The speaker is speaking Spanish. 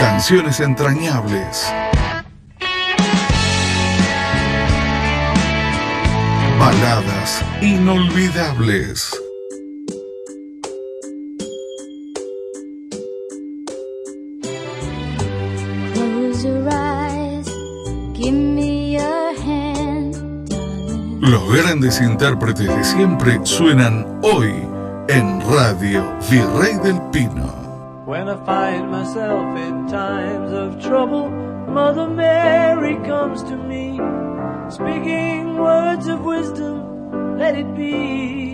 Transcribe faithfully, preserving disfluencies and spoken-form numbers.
Canciones entrañables. Baladas inolvidables. Close your eyes, give me your hand, darling. Los grandes intérpretes de siempre suenan hoy en Radio Virrey del Pino. When I find myself in times of trouble, Mother Mary comes to me, speaking words of wisdom, let it be.